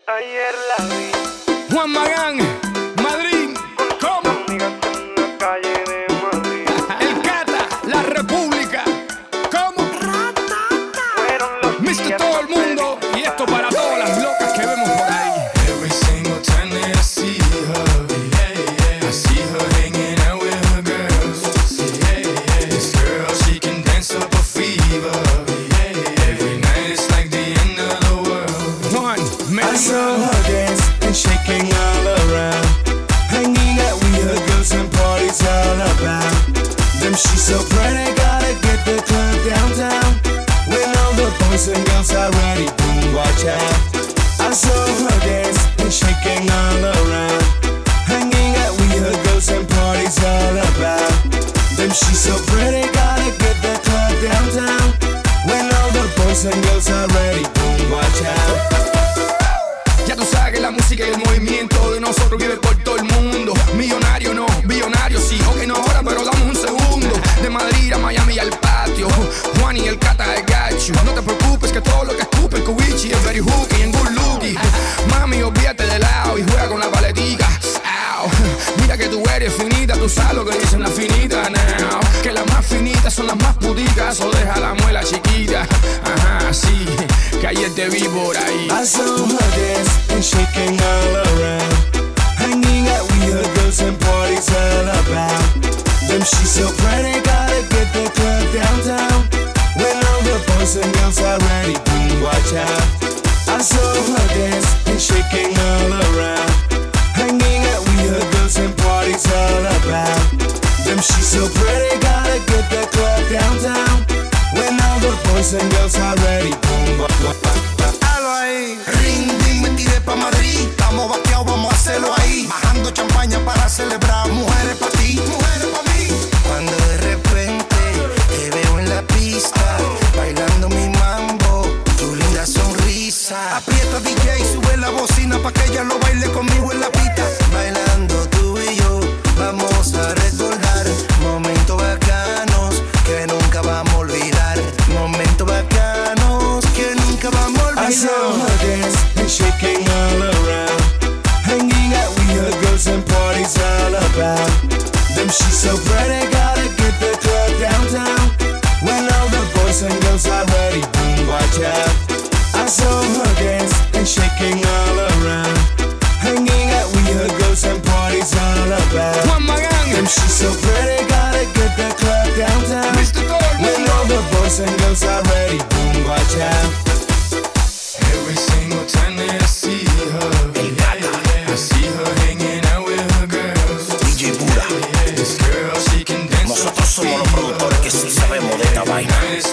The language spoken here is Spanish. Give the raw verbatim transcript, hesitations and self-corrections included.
Ayer la vi. Juan Magán, Madrid, ¿cómo? Amigas en la calle de Madrid. El Cata, la República, ¿cómo? Fueron los mister días Todo el más mundo, felices y esto para para todas las locas que vemos por ahí. Every single time that I see her, yeah, yeah, I see her hanging out with her girls. Yeah, yeah. This girl, she can dance up a fever. Yeah, yeah. Every night it's like the end of the world. Juan, me I saw her dance and shaking all around, hanging out with her girls and parties all about. Them she's so pretty, gotta get the club downtown. When all the boys and girls are ready, boom, watch out. I saw her dance and shaking all around, hanging out with her girls and parties all about. Them she's so pretty, gotta get the club downtown. When all the boys and girls are ready, boom, watch out. Ya tú sabes que la música y el movimiento de nosotros vive por todo el mundo. Millonario no, billonario sí, ok no ahora, pero damos un segundo. De Madrid a Miami y al patio, Juan y el Cata de Gacho. No te preocupes que todo lo que escupe el Kubichi es very hooky and good looking. Mami, olvídate de lado y juega con la paletica. Ow. Mira que tú eres finita, tú sabes lo que dicen las finitas now. Que las más finitas son las más puticas, o deja la muela chiquita. Ajá, sí, que ayer te vi por ahí. I saw her dance and shaking all around, hanging out with her girls and parties all about. Them she's so pretty, gotta get the club downtown. When all the boys and girls are ready, boom, watch out. I saw her dance and shaking all around, hanging out with her girls and parties all about. Them she's so pretty, gotta get the club downtown. When all the boys and girls are ready, boom, watch out. Halo ahí, ring, ding, me tiré pa' Madrid. Estamos vaqueados, vamos a hacerlo ahí. Bajando champaña para celebrar. Mujeres pa' ti, mujeres pa' mí. Cuando de repente te veo en la pista, bailando mi mambo, tu linda sonrisa. Aprieta D J, sube la bocina pa' que ella lo baile conmigo en la pista. Bailando tú y yo, vamos a recordar momentos bacanos que nunca vamos a olvidar. Momentos bacanos que nunca vamos a olvidar. I saw her dance and shaking all around, hanging out with her girls and parties all about. Them she's so pretty, gotta get the club downtown. When all the boys and girls are ready, boom, watch out. I saw her dance and shaking all around, hanging out with her girls and parties all about. Juan Magán, Them she's so pretty, gotta get the club downtown. mister Todo el When mundo. all the boys and girls are ready, boom, watch out. Every single time that I see her, yeah, yeah, I see her hanging out with her girls. D J Pura, Yeah, this girl, she can dance up a nosotros somos los productores que sí sabemos de esta vaina. fever.